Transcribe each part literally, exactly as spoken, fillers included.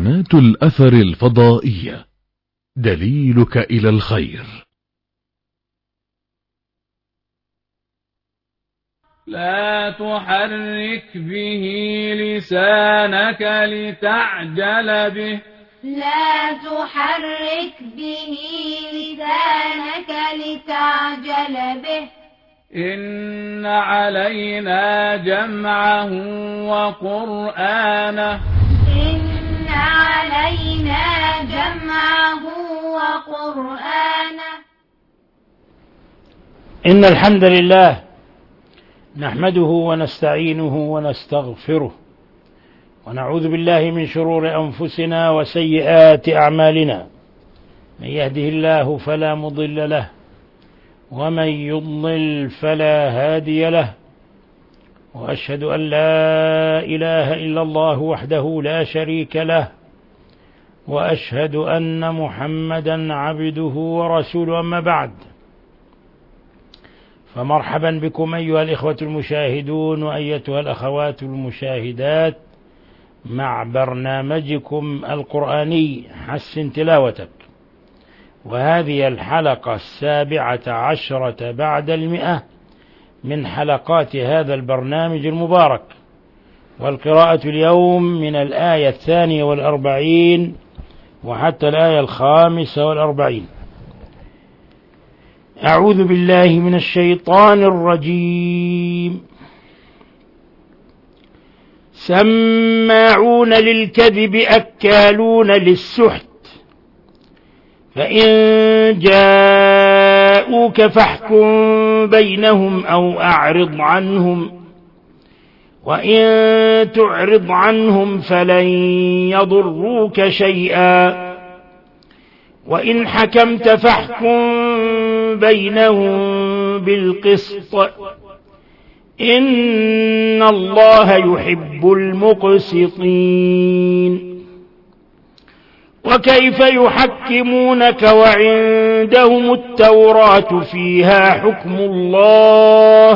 قناة الأثر الفضائية، دليلك إلى الخير. لا تحرك به لسانك لتعجل به لا تحرك به لسانك لتعجل به إن علينا جمعه وقرآنه إن علينا جمعه وقرآنه إن الحمد لله نحمده ونستعينه ونستغفره ونعوذ بالله من شرور أنفسنا وسيئات أعمالنا. من يهده الله فلا مضل له ومن يضلل فلا هادي له، وأشهد أن لا إله إلا الله وحده لا شريك له، وأشهد أن محمدا عبده ورسوله. أما بعد، فمرحبا بكم أيها الإخوة المشاهدون وأيتها الأخوات المشاهدات مع برنامجكم القرآني حسن تلاوتك، وهذه الحلقة السابعة عشرة بعد المئة من حلقات هذا البرنامج المبارك، والقراءة اليوم من الآية الثانية والأربعين وحتى الآية الخامسة والأربعين. أعوذ بالله من الشيطان الرجيم. سماعون للكذب أكالون للسحت، فإن جاءوك فاحكم بينهم أو أعرض عنهم، وإن تعرض عنهم فلن يضروك شيئا، وإن حكمت فاحكم بينهم بالقسط، إن الله يحب المقسطين. وكيف يحكمونك وعندهم التوراة فيها حكم الله،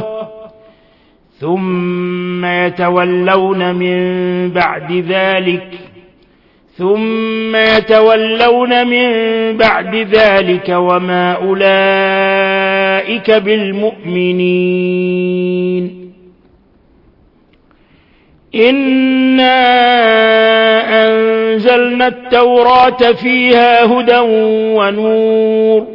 ثم يتولون من بعد ذلك ثم يتولون من بعد ذلك وما أولئك بالمؤمنين. إنا أنزلنا التوراة فيها هدى ونور،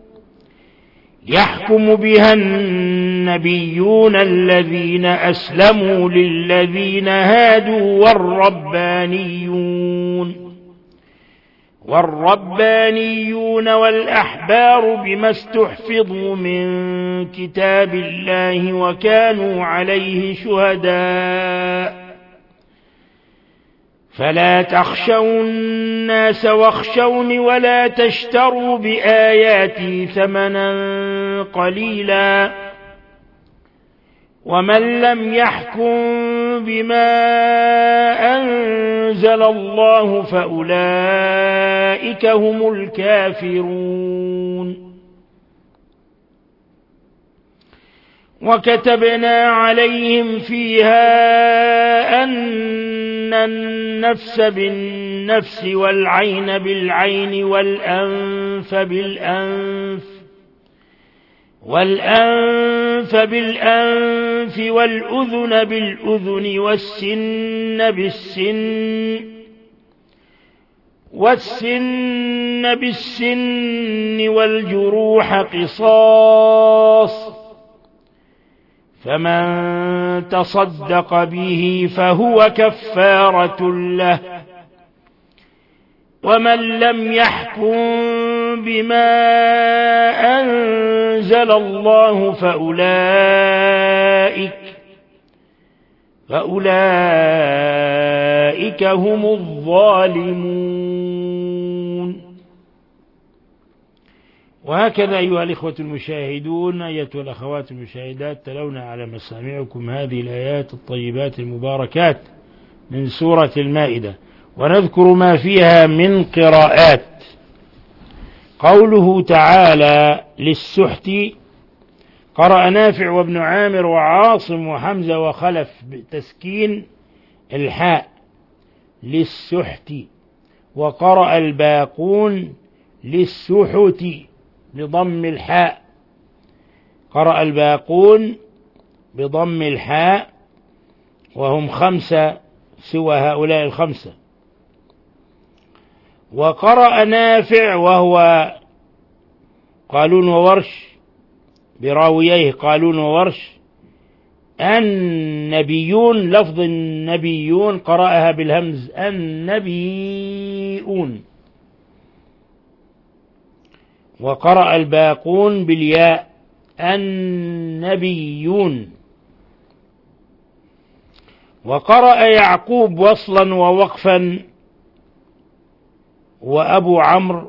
يحكم بها النبيون الذين أسلموا للذين هادوا والربانيون والربانيون والأحبار بما استحفظوا من كتاب الله وكانوا عليه شهداء، فلا تخشوا الناس واخشوني ولا تشتروا بآياتي ثمنا قليلا، ومن لم يحكم بما أنزل الله فأولئك هم الكافرون. وكتبنا عليهم فيها أن النفس بالنفس والعين بالعين والأنف بالأنف والأنف بالأنف والأذن بالأذن والسن بالسن والسن بالسن والجروح قصاص، فمن تصدق به فهو كفارة له، ومن لم يحكم بما أنزل الله فأولئك فأولئك هم الظالمون. وهكذا أيها الإخوة المشاهدون أيتها الأخوات المشاهدات، تلونا على مسامعكم هذه الآيات الطيبات المباركات من سورة المائدة، ونذكر ما فيها من قراءات. قوله تعالى للسحت، قرأ نافع وابن عامر وعاصم وحمزة وخلف بتسكين الحاء للسحت، وقرأ الباقون للسحت بضم الحاء. قرأ الباقون بضم الحاء وهم خمسة سوى هؤلاء الخمسة. وقرأ نافع وهو قالون وورش براوييه قالون وورش النبيون، لفظ النبيون قرأها بالهمز النبيون. وقرأ الباقون بالياء النبيون. وقرأ يعقوب وصلا ووقفا وأبو عمرو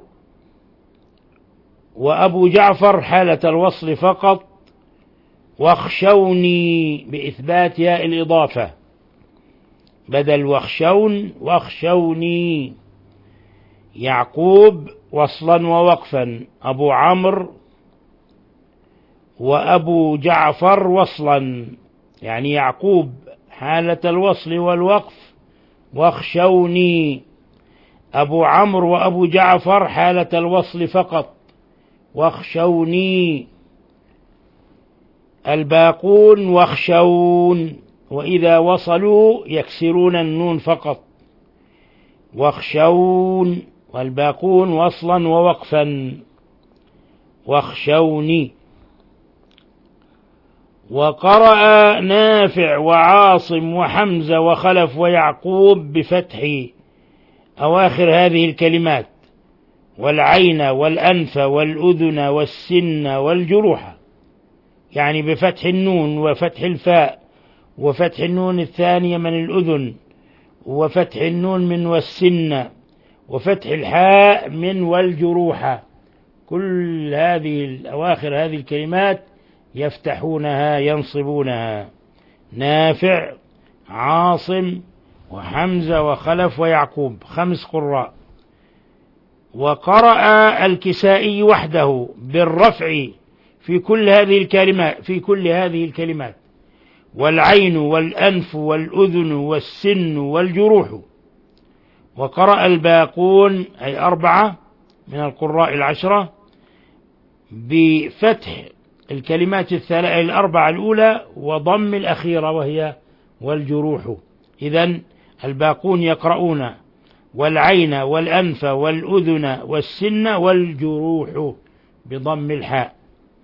وأبو جعفر حالة الوصل فقط، واخشوني بإثبات ياء الإضافة بدل واخشون واخشوني. يعقوب وصلا ووقفا، أبو عمرو وأبو جعفر وصلا، يعني يعقوب حالة الوصل والوقف واخشوني، أبو عمرو وأبو جعفر حالة الوصل فقط واخشوني. الباقون واخشون، وإذا وصلوا يكسرون النون فقط واخشون، والباقون وصلا ووقفا واخشوني. وقرأ نافع وعاصم وحمزة وخلف ويعقوب بفتح أواخر هذه الكلمات، والعين والأنف والأذن والسن والجروح، يعني بفتح النون وفتح الفاء وفتح النون الثانية من الأذن وفتح النون من والسن وفتح الحاء من والجروح. كل هذه الأواخر هذه الكلمات يفتحونها ينصبونها. نافع عاصم وحمزة وخلف ويعقوب، خمس قراء. وقرأ الكسائي وحده بالرفع في كل هذه الكلمات في كل هذه الكلمات، والعين والأنف والأذن والسن والجروح. وقرأ الباقون أي أربعة من القراء العشرة بفتح الكلمات الثلاثة الأربعة الأولى وضم الأخيرة وهي والجروح. إذن الباقون يقرؤون والعين والأنف والأذن والسن والجروح بضم الحاء.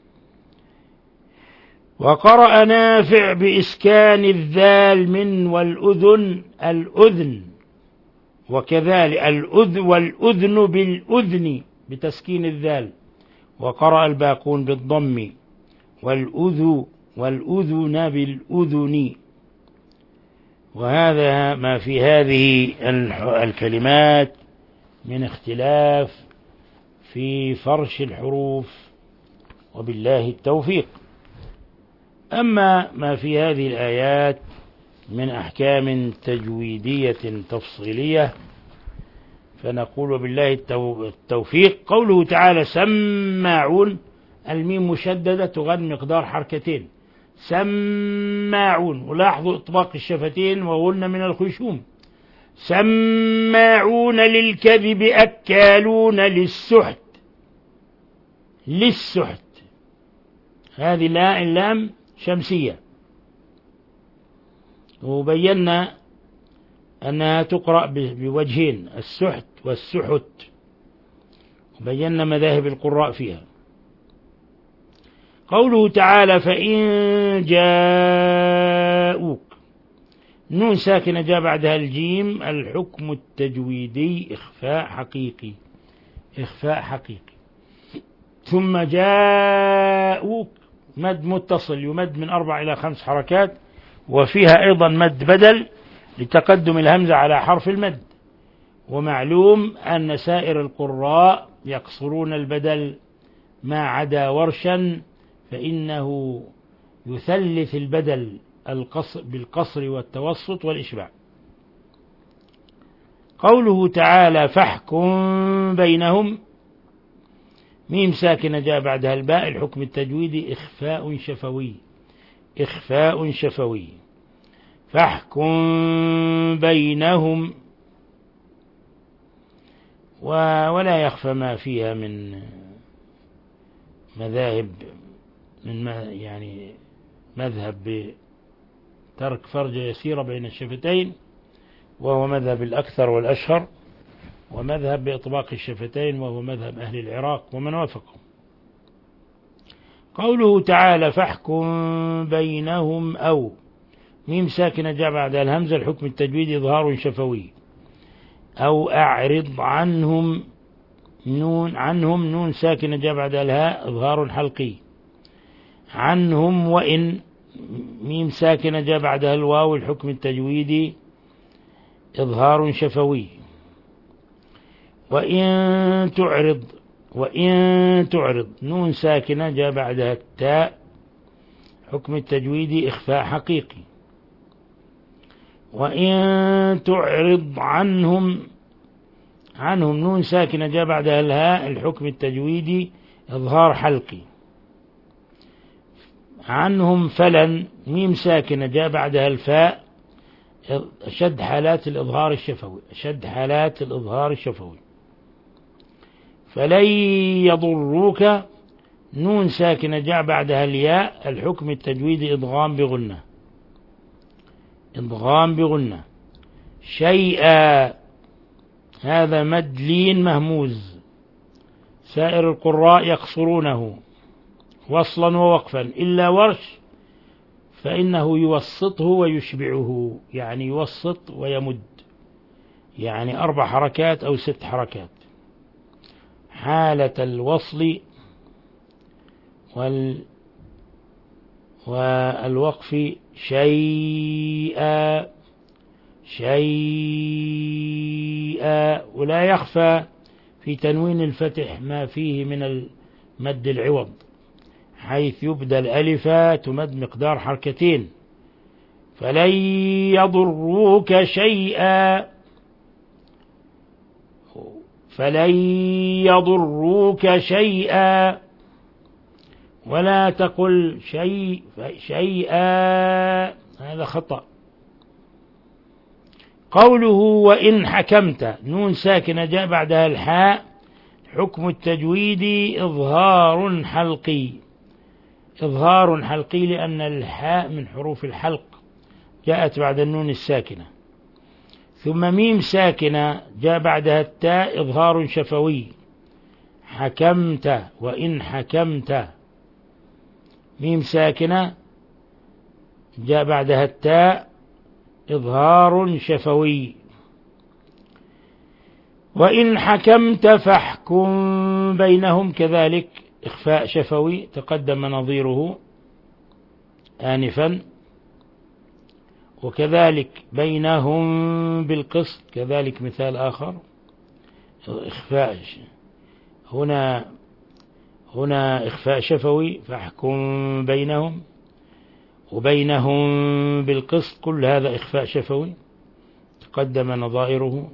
وقرأ نافع بإسكان الذال من والأذن الأذن، وكذلك الأذ والأذن بالأذن بتسكين الذال. وقرأ الباقون بالضم والأذ والأذن بالأذن. وهذا ما في هذه الكلمات من اختلاف في فرش الحروف، وبالله التوفيق. أما ما في هذه الآيات من أحكام تجويدية تفصيلية فنقول بالله التوفيق. قوله تعالى سماعون، الميم مشددة تغن مقدار حركتين، سماعون، ولاحظوا إطباق الشفتين وغن من الخشوم. سماعون للكذب أكالون للسحت، للسحت، هذه لا اللام شمسية، وبينا أنها تقرأ بوجهين، السحت والسحت، وبينا مذاهب القراء فيها. قوله تعالى فإن جاءوك، نون ساكنة جاء بعدها الجيم، الحكم التجويدي إخفاء حقيقي، إخفاء حقيقي. ثم جاءوك مد متصل يمد من أربع إلى خمس حركات، وفيها أيضا مد بدل لتقدم الهمزة على حرف المد. ومعلوم أن سائر القراء يقصرون البدل ما عدا ورشا، فإنه يثلث البدل القصر بالقصر والتوسط والإشباع. قوله تعالى فاحكم بينهم، ميم ساكنة جاء بعدها الباء، الحكم التجويدي إخفاء شفوي، إخفاء شفوي. فاحكم بينهم ولا يخفى ما فيها من مذاهب، من يعني مذهب بترك فرجة يسيرة بين الشفتين وهو مذهب الأكثر والأشهر، ومذهب بإطباق الشفتين وهو مذهب أهل العراق ومن وافقهم. قوله تعالى فاحكم بينهم، أو ميم ساكنة جاء بعد الهمزة الحكم التجويدي إظهار شفوي، أو أعرض عنهم نون عنهم نون ساكنة جاء بعد الهاء إظهار حلقي، عنهم وإن ميم ساكنة جاء بعدها الواو الحكم التجويدي إظهار شفوي. وإن تعرض وإن تعرض نون ساكنة جاء بعدها التاء حكم التجويدي إخفاء حقيقي. وإن تعرض عنهم عنهم نون ساكنة جاء بعدها الهاء الحكم التجويدي إظهار حلقي. عنهم فلن ميم ساكنة جاء بعدها الفاء أشد حالات الإظهار الشفوي أشد حالات الإظهار الشفوي. فلن يضروك نون ساكنة جاء بعدها الياء الحكم التجويدي إدغام بغنة إدغام بغنة. شيئا هذا مد لين مهموز، سائر القراء يقصرونه وصلا ووقفا إلا ورش فإنه يوسطه ويشبعه، يعني يوسط ويمد، يعني أربع حركات أو ست حركات. حالة الوصل وال والوقف شيئا شيئا. ولا يخفى في تنوين الفتح ما فيه من المد العوض، حيث يبدأ الألف تمد مقدار حركتين. فلن يضروك شيئا فلن يضروك شيئا، ولا تقل شيء شيئا، هذا خطأ. قوله وإن حكمت نون ساكنة جاء بعدها الحاء حكم التجويدي إظهار حلقي إظهار حلقي لأن الحاء من حروف الحلق جاءت بعد النون الساكنة. ثم ميم ساكنة جاء بعدها التاء إظهار شفوي. حكمت وإن حكمت ميم ساكنة جاء بعدها التاء إظهار شفوي. وإن حكمت فاحكم بينهم كذلك إخفاء شفوي تقدم نظيره آنفا. وكذلك بينهم بالقسط كذلك مثال آخر إخفاء هنا هنا إخفاء شفوي فاحكم بينهم، وبينهم بالقسط كل هذا إخفاء شفوي تقدم نظائره.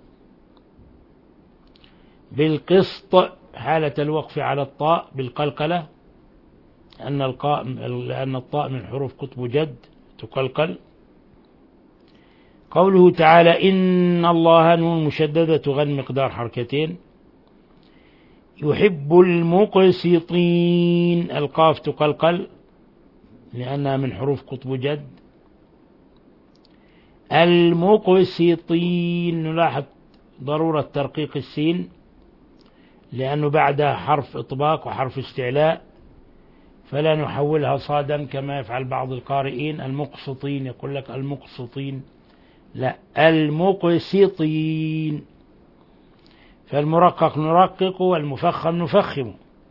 بالقسط حالة الوقف على الطاء بالقلقلة أن القاء لأن الطاء من حروف قطب جد تقلقل. قوله تعالى إن الله نون مشددة تغن مقدار حركتين. يحب المقسطين القاف تقلقل لأنها من حروف قطب جد. المقسطين نلاحظ ضرورة ترقيق السين لأنه بعدها حرف إطباق وحرف استعلاء، فلا نحولها صادا كما يفعل بعض القارئين المقسطين يقول لك المقسطين، لا المقسطين. فالمرقق نرقق والمفخم نفخم.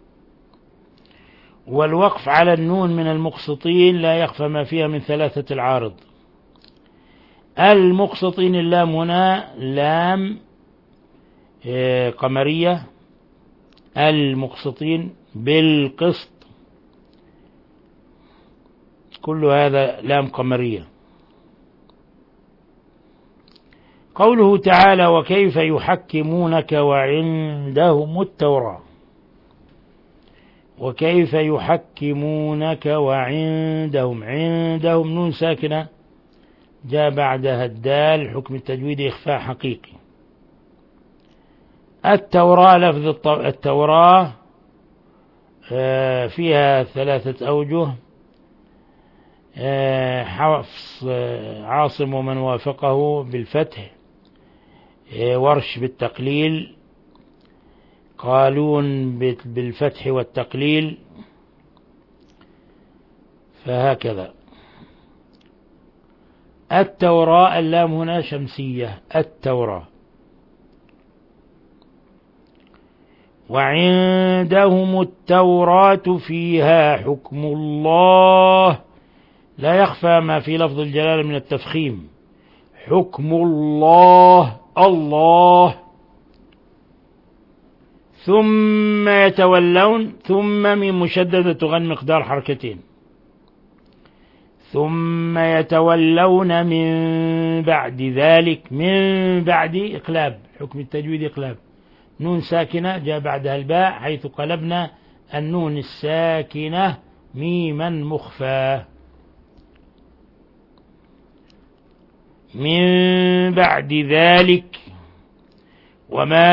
والوقف على النون من المقسطين لا يخفى ما فيها من ثلاثة العارض. المقسطين اللام هنا لام قمرية، المقسطين بالقسط كل هذا لام قمرية. قوله تعالى وكيف يحكمونك وعندهم التوراة. وكيف يحكمونك وعندهم عندهم نون ساكنة جاء بعدها الدال حكم التجويد إخفاء حقيقي. التوراة، لفظ التوراة فيها ثلاثة أوجه. حفص عاصم ومن وافقه بالفتح، ورش بالتقليل، قالون بالفتح والتقليل، فهكذا. التوراة، اللام هنا شمسية، التوراة. وعندهم التوراة فيها حكم الله، لا يخفى ما في لفظ الجلالة من التفخيم، حكم الله، الله. ثم يتولون، ثم من مشددة تغن مقدار حركتين، ثم يتولون من بعد ذلك، من بعد إقلاب، حكم التجويد إقلاب، نون ساكنة جاء بعدها الباء، حيث قلبنا النون الساكنة ميما مخفى. من بعد ذلك وما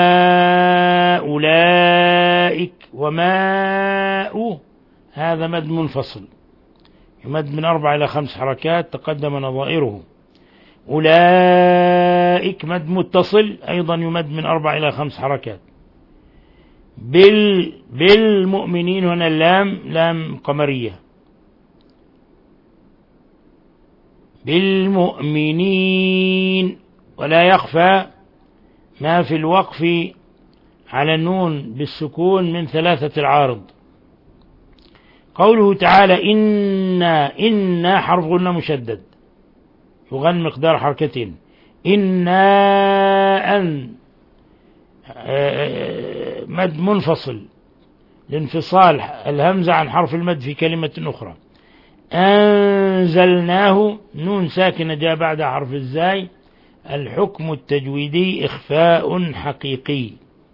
أولئك، وماء هذا مد منفصل يمد من أربع إلى خمس حركات تقدم نظائره. أولئك مد متصل أيضا يمد من أربع إلى خمس حركات. بال بالمؤمنين هنا اللام لام قمرية، بالمؤمنين، ولا يخفى ما في الوقف على النون بالسكون من ثلاثة العارض. قوله تعالى إنا، إنا حرف غنة مشدد يغن مقدار حركتين، إنا أن مد منفصل لانفصال الهمزة عن حرف المد في كلمة أخرى. أنزلناه نون ساكنة جاء بعد حرف الزاي، الحكم التجويدي إخفاء حقيقي.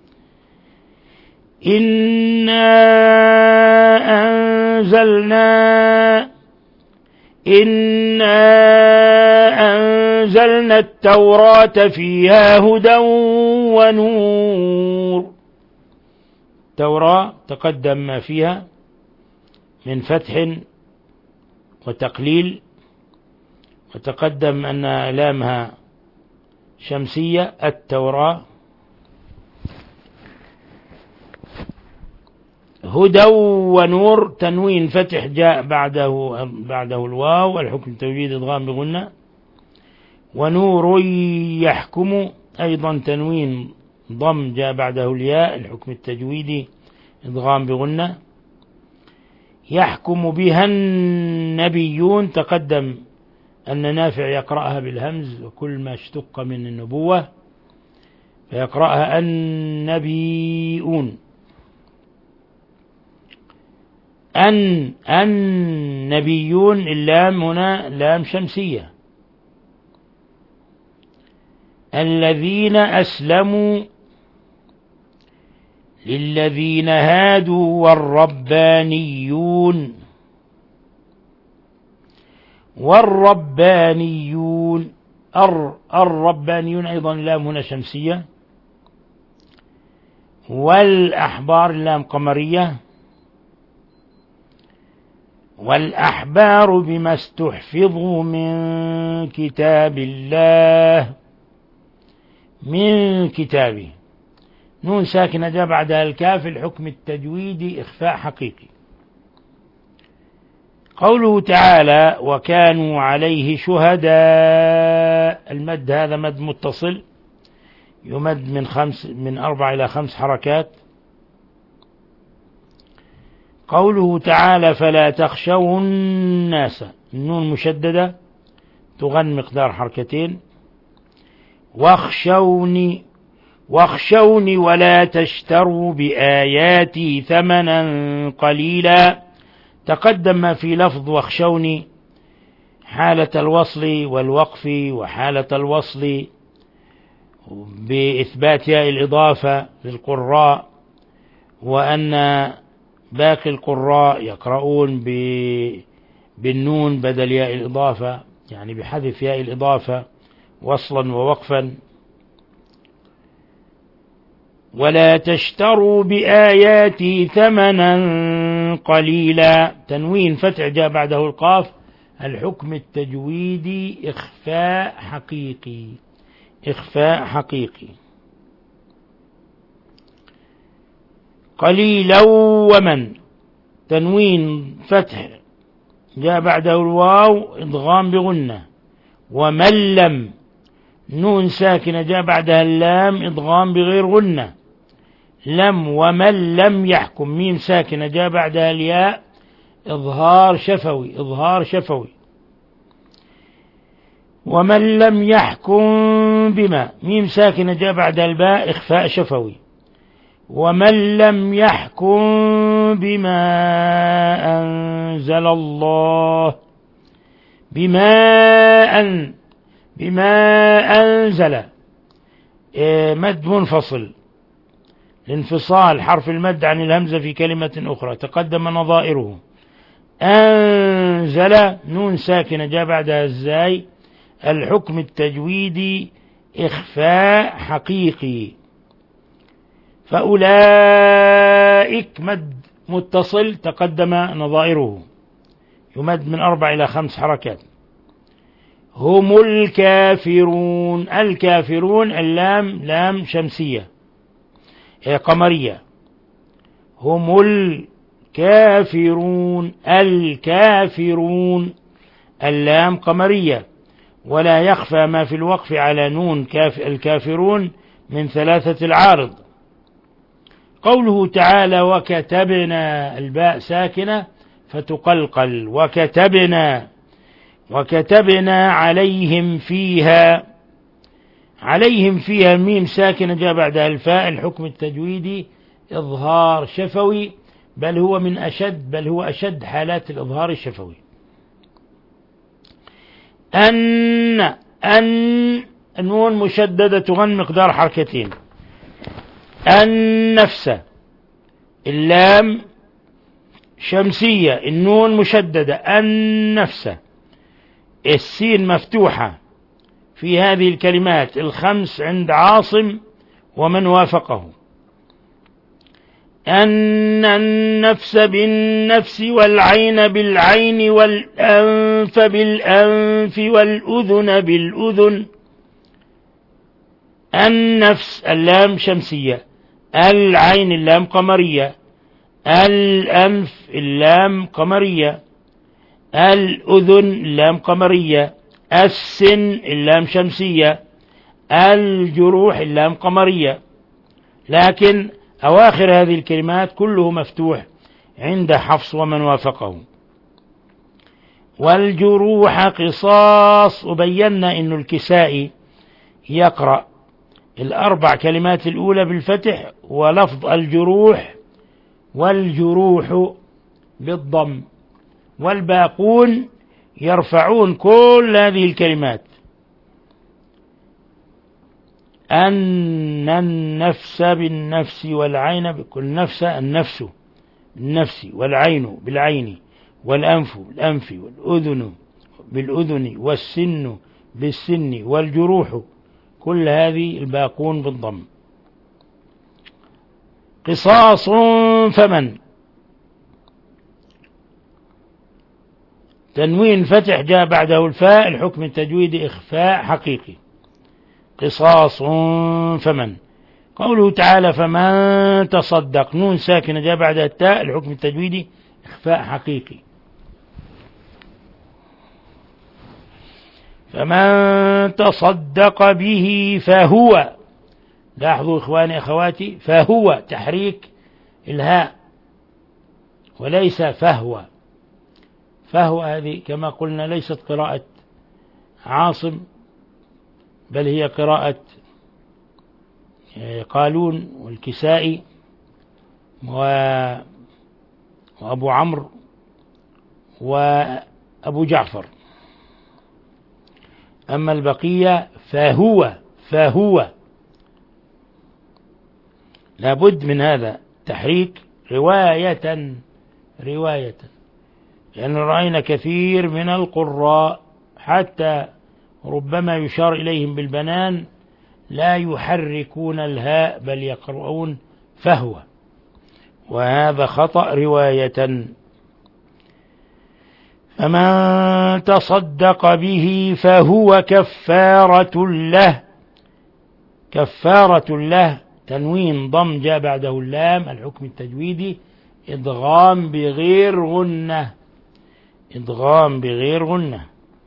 إنا أنزلنا، إنا أنزلنا التوراة فيها هدى ونور. التوراة تقدم ما فيها من فتح وتقليل، وتقدم أن لامها شمسية، التوراة. هدى ونور تنوين فتح جاء بعده بعده الواو، الحكم تجويد إدغام بغنة. ونور يحكم أيضا تنوين ضم جاء بعده الياء، الحكم التجويدي إدغام بغنة. يحكم بها النبيون تقدم أن نافع يقرأها بالهمز، وكل ما اشتق من النبوة فيقرأها النبيون. أن النبيون اللام هنا لام شمسية. الذين أسلموا للذين هادوا والربانيون، والربانيون الر الربانيون أيضا لام هنا شمسية. والأحبار لام قمرية. والأحبار بما استحفظوا من كتاب الله، من كتابه، نون ساكنة جاء بعدها الكاف، الحكم التجويدي إخفاء حقيقي. قوله تعالى وكانوا عليه شهداء، المد هذا مد متصل يمد من خمس من أربع إلى خمس حركات. قوله تعالى فلا تخشوا الناس، النون مشددة تغن مقدار حركتين. واخشوني، واخشوني ولا تشتروا بآياتي ثمنا قليلا، تقدم ما في لفظ واخشوني حالة الوصل والوقف، وحالة الوصل بإثبات ياء الإضافة للقراء، وأن باقي القراء يقرؤون بالنون بدل ياء الإضافة، يعني بحذف ياء الإضافة وصلا ووقفا. ولا تشتروا بآياتي ثمنا قليلا. تنوين فتح جاء بعده القاف. الحكم التجويدي إخفاء حقيقي، إخفاء حقيقي. قليلا ومن، تنوين فتح جاء بعده الواو إدغام بغنة. ومن لم، نون ساكنة جاء بعدها اللام إدغام بغير غنة. لم ومن لم يحكم، ميم ساكنة جاء بعدها الياء إظهار شفوي، إظهار شفوي. ومن لم يحكم بما، ميم ساكنة جاء بعدها الباء إخفاء شفوي. ومن لم يحكم بما أنزل الله، بما أن، بما أنزل، إيه مد منفصل لانفصال حرف المد عن الهمزة في كلمة أخرى، تقدم نظائره. أنزل، نون ساكنة جاء بعدها الزاي. الحكم التجويدي إخفاء حقيقي. فأولئك مد متصل تقدم نظائره، يمد من أربع إلى خمس حركات. هم الكافرون، الكافرون اللام لام شمسية قمرية. هم الكافرون، الكافرون اللام قمرية. ولا يخفى ما في الوقف على نون كاف الكافرون من ثلاثة العارض. قوله تعالى وكتبنا، الباء ساكنة فتقلقل. وكتبنا، وكتبنا عليهم فيها، عليهم فيها الميم ساكنة جاء بعدها الفاء. الحكم التجويدي إظهار شفوي، بل هو من أشد، بل هو أشد حالات الإظهار الشفوي. أن، أن النون مشددة تغن مقدار حركتين. النفس، اللام شمسية، النون مشددة. النفس، السين مفتوحة في هذه الكلمات الخمس عند عاصم ومن وافقه. أن النفس بالنفس، والعين بالعين، والأنف بالأنف، والأذن بالأذن. النفس اللام شمسية، العين اللام قمرية، الأنف اللام قمرية، الأذن اللام قمرية، السن اللام شمسية، الجروح اللام قمرية. لكن أواخر هذه الكلمات كله مفتوح عند حفص ومن وافقه. والجروح قصاص، وبينا أن الكسائي يقرأ الأربع كلمات الأولى بالفتح ولفظ الجروح والجروح بالضم، والباقون يرفعون كل هذه الكلمات. أن النفس بالنفس، والعين بكل نفس، النفس بالنفس، والعين بالعين، والأنف بالأنف، والأذن بالأذن، والسن بالسن، والجروح، كل هذه الباقون بالضم. قصاص فمن، تنوين فتح جاء بعده الفاء. الحكم التجويدي إخفاء حقيقي. قصاص فمن. قوله تعالى فمن تصدق، نون ساكنة جاء بعدها التاء. الحكم التجويدي إخفاء حقيقي. فمن تصدق به فهو، لاحظوا إخواني أخواتي، فهو تحريك الهاء وليس فهو. فهو هذه كما قلنا ليست قراءة عاصم، بل هي قراءة قالون والكسائي وأبو عمرو وأبو جعفر. أما البقية فهو، فهو لابد من هذا تحريك رواية، رواية، لأن رأينا كثير من القراء حتى ربما يشار إليهم بالبنان لا يحركون الهاء بل يقرؤون فهو، وهذا خطأ رواية. فمن تصدق به فهو كفارة له. كفارة له تنوين ضم جاء بعده اللام، الحكم التجويدي إدغام بغير غنة، إدغام بغير غنة.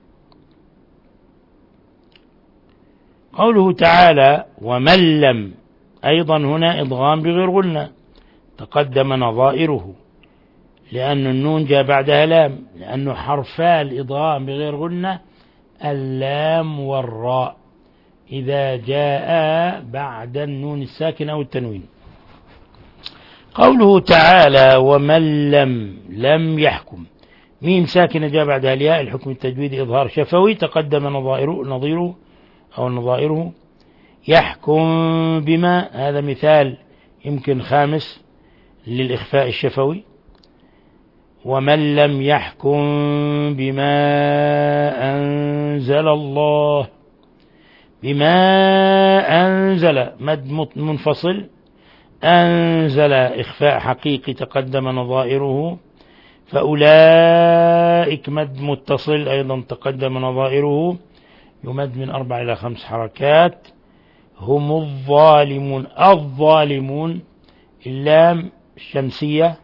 قوله تعالى ومن لم، أيضا هنا إدغام بغير غنة، تقدم نظائره، لأن النون جاء بعدها لام، لأنه حرفا الإدغام بغير غنة اللام والراء إذا جاء بعد النون الساكنة أو التنوين. قوله تعالى ومن لم، لم يحكم، ميم ساكنة جاء بعدها الياء، الحكم التجويدي إظهار شفوي، تقدم نظائره نظيره أو نظائره. يحكم بما، هذا مثال يمكن خامس للإخفاء الشفوي. ومن لم يحكم بما أنزل الله، بما أنزل مد منفصل، أنزل إخفاء حقيقي تقدم نظائره. فأولئك مد متصل أيضا تقدم نظائره، يمد من أربع إلى خمس حركات. هم الظالمون، الظالمون اللام الشمسية،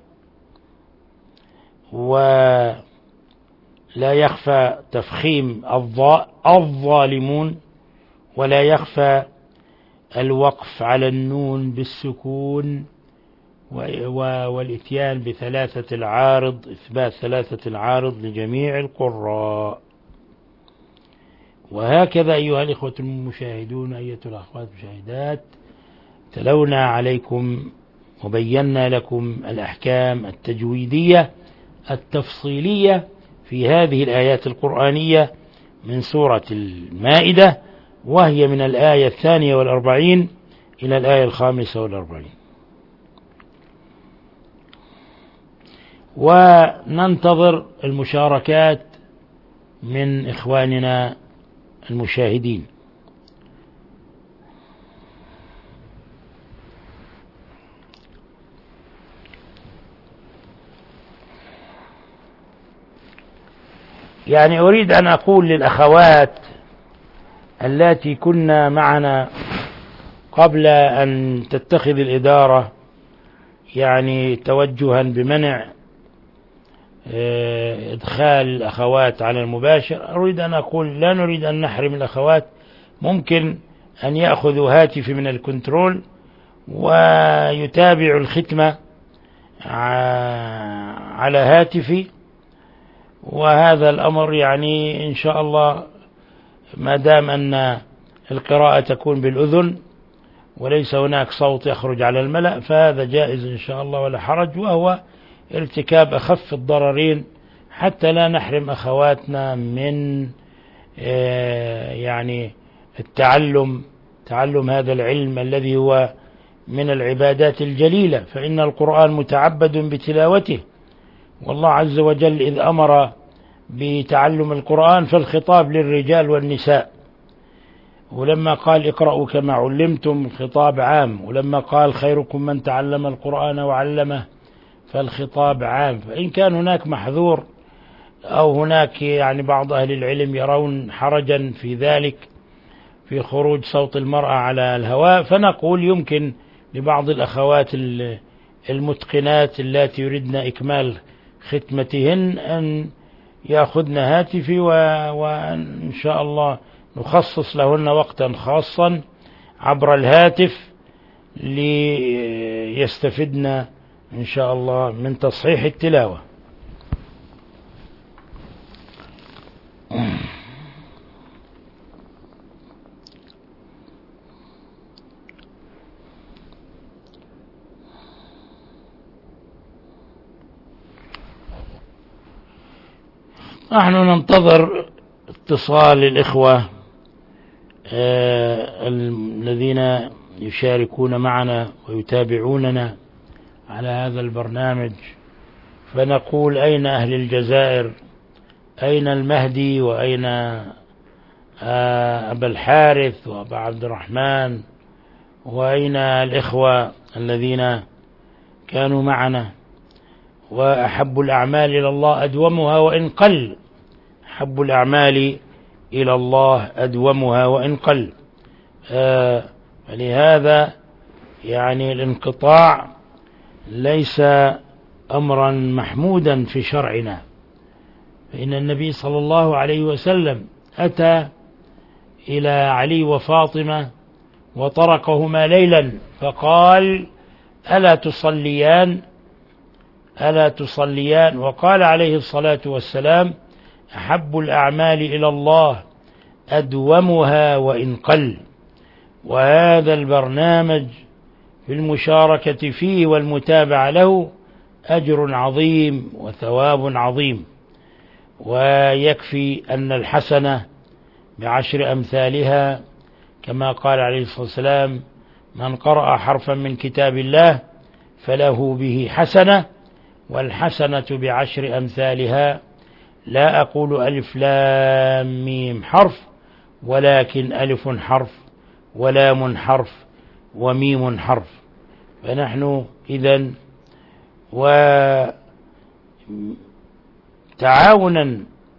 ولا يخفى تفخيم الضاء الظالمون، ولا يخفى الوقف على النون بالسكون، والإتيان بثلاثة العارض، إثبات ثلاثة العارض لجميع القراء. وهكذا أيها الإخوة المشاهدون، أيتها الأخوات المشاهدات، تلونا عليكم وبينا لكم الأحكام التجويدية التفصيلية في هذه الآيات القرآنية من سورة المائدة، وهي من الآية الثانية والأربعين إلى الآية الخامسة والأربعين. وننتظر المشاركات من إخواننا المشاهدين. يعني أريد أن أقول للأخوات التي كنا معنا قبل أن تتخذ الإدارة يعني توجها بمنع إدخال الأخوات على المباشر، أريد أن أقول لا نريد أن نحرم الأخوات، ممكن أن يأخذوا هاتفي من الكنترول ويتابعوا الختمة على هاتفي، وهذا الأمر يعني إن شاء الله ما دام أن القراءة تكون بالأذن وليس هناك صوت يخرج على الملأ فهذا جائز إن شاء الله ولا حرج، وهو ارتكاب أخف الضررين حتى لا نحرم أخواتنا من يعني التعلم، تعلم هذا العلم الذي هو من العبادات الجليلة، فإن القرآن متعبد بتلاوته، والله عز وجل إذ أمر بتعلم القرآن فالخطاب للرجال والنساء، ولما قال اقرأوا كما علمتم الخطاب عام، ولما قال خيركم من تعلم القرآن وعلمه فالخطاب عام. فإن كان هناك محذور أو هناك يعني بعض أهل العلم يرون حرجا في ذلك في خروج صوت المرأة على الهواء، فنقول يمكن لبعض الأخوات المتقنات التي يردن إكمال ختمتهن أن يأخذن هاتفي وإن شاء الله نخصص لهن وقتا خاصا عبر الهاتف ليستفدن إن شاء الله من تصحيح التلاوة. نحن ننتظر اتصال الإخوة آه الذين يشاركون معنا ويتابعوننا على هذا البرنامج، فنقول أين أهل الجزائر، أين المهدي وأين أبا الحارث وأبا عبد الرحمن، وأين الإخوة الذين كانوا معنا. وأحب الأعمال إلى الله أدومها وإن قل، أحب الأعمال إلى الله أدومها وإن قل. آه لهذا يعني الانقطاع ليس أمرا محمودا في شرعنا، فإن النبي صلى الله عليه وسلم أتى إلى علي وفاطمة وطرقهما ليلا فقال: ألا تصليان ألا تصليان وقال عليه الصلاة والسلام: أحب الأعمال إلى الله أدومها وإن قل. وهذا البرنامج في المشاركة فيه والمتابعة له أجر عظيم وثواب عظيم، ويكفي أن الحسنة بعشر أمثالها، كما قال عليه الصلاة والسلام: من قرأ حرفا من كتاب الله فله به حسنة، والحسنة بعشر أمثالها. لا أقول ألف لام ميم حرف، ولكن ألف حرف ولام حرف وميم حرف. فنحن إذن وتعاونا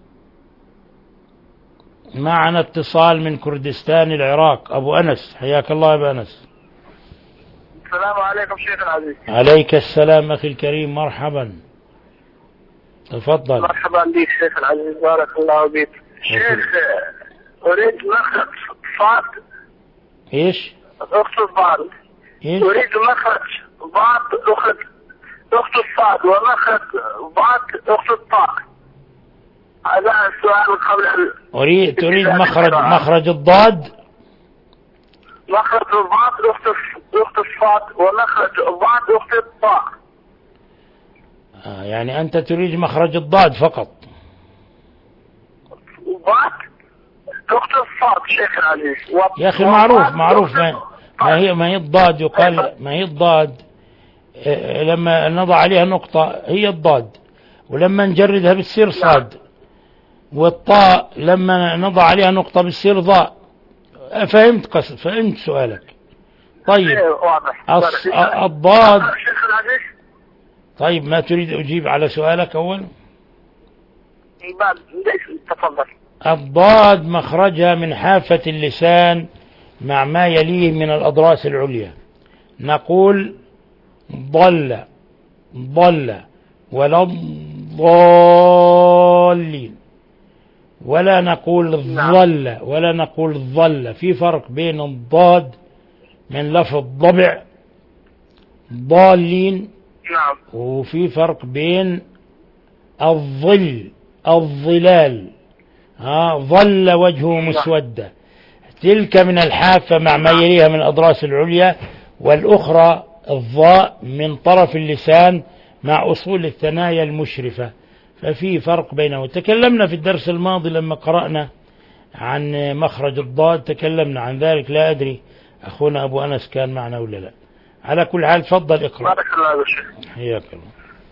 معنا اتصال من كردستان العراق. أبو أنس، حياك الله يا أبو أنس. السلام عليكم شيخ العزيز. عليك السلام أخي الكريم، مرحبا، تفضل. مرحبا بك شيخ العزيز، بارك الله بك. شيخ أريد مخرج صاد. إيش؟ أخت الضاد. إيش؟ أريد مخرج ضاد أخت أخت الصاد ومخرج ضاد أخت الطاء. هذا السؤال قبل أن أريد تريد مخرج مخرج الضاد، مخرج الضاد أخت أخت الصاد ومخرج الضاد أخت الطاء. آه يعني أنت تريد مخرج الضاد فقط. ضاد أخت الصاد شيخ العزيز. يا أخي معروف معروف ما, ما هي ما هي الضاد يقال ما هي الضاد لما نضع عليها نقطة هي الضاد، ولما نجردها بتصير صاد، والطاء لما نضع عليها نقطة بتصير ضاء. فهمت قصد فهمت سؤالك. طيب الص... الضاد. طيب ما تريد أجيب على سؤالك أولا؟ تفضل. الضاد مخرجها من حافة اللسان مع ما يليه من الأضراس العليا. نقول ضل ضل ولا الضالين، ولا نقول ظل ولا نقول ظل. في فرق بين الضاد من لفظ ضبع ضالين، نعم، وفي فرق بين الظل الظلال. ها ظل وجهه مسودة، تلك من الحافة مع ما يليها من الأضراس العليا، والأخرى الضاء من طرف اللسان مع أصول الثنايا المشرفة. ففي فرق بينه. تكلمنا في الدرس الماضي لما قرأنا عن مخرج الضاد تكلمنا عن ذلك. لا أدري أخونا أبو أنس كان معنا ولا لا. على كل حال تفضل اقرأ. بارك الله يا شيخ. حياك الله.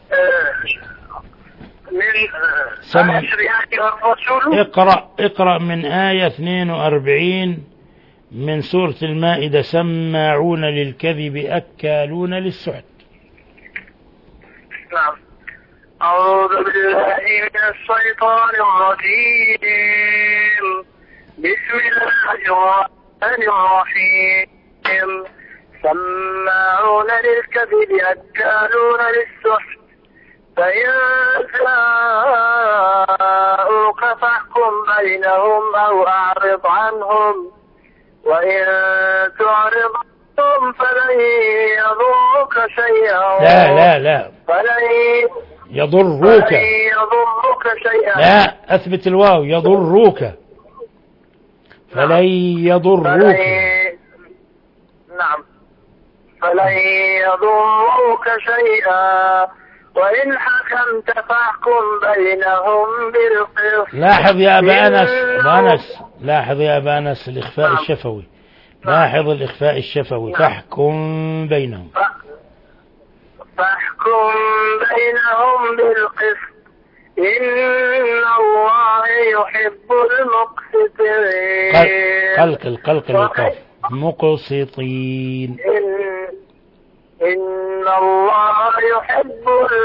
من سم... الرسول. اقرأ اقرأ من آية اثنين وأربعين من سورة المائدة: سماعون للكذب أكالون للسحت. نعم. أعوذ بالله من الشيطان الرجيم. بسم الله الرحمن الرحيم. سماعون للكذب أكالون للسحت، فإن جاءوك فاحكم بينهم أو أعرض عنهم، وإن تعرض عنهم فلن يضروك شيئا. لا لا لا فلن يضروك فلن يضروك شيئا. لا أثبت الواو. يضروك فلن يضروك. نعم. فلن يضروك شيئا وإن حكمت فاحكم بينهم بالقسط. لاحظ يا أبا أنس أبا أنس لاحظ يا أبا أنس الإخفاء نعم. الشفوي. لاحظ الإخفاء الشفوي. نعم. فاحكم بينهم. فاحكم بينهم بالقسط. إن الله يحب المقسطين. قلقل قلقل القاف مقسطين. إن, إن الله يحب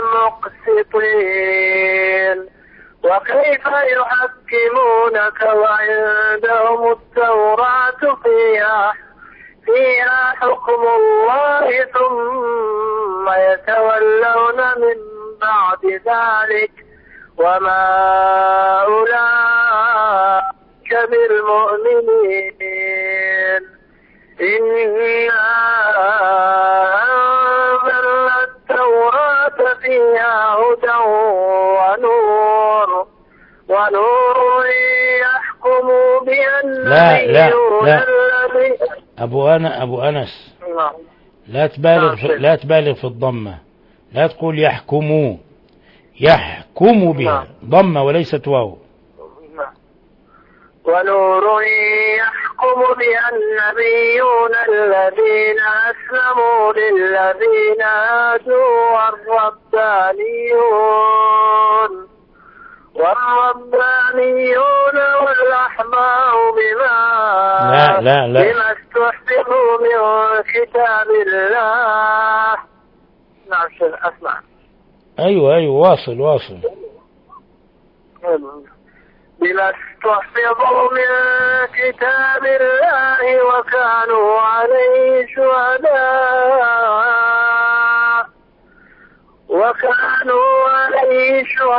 المقسطين. وكيف يحكمونك وعندهم التوراة فيها فيها حكم الله ثم يتولون من بعد ذلك وما أولئك بالمؤمنين. إنا أنزلنا التوراة فيها هدى ونور ونور يحكم بها النبيون الذين. أبو أنا أبو أنس لا تبالغ في لا تبالغ في الضمة، لا تقول يحكموا، يحكم بها ضمة وليست واو. ونور يحكم بها النبيون الذين أسلموا للذين هادوا والربانيون والربانيون والأحبار بما لا لا لا بما استحفظوا من كتاب الله. نعم أسمع. أيوة أيوة واصل واصل. بما استحفظوا من كتاب الله وكانوا عليه شهداء وكانوا عليه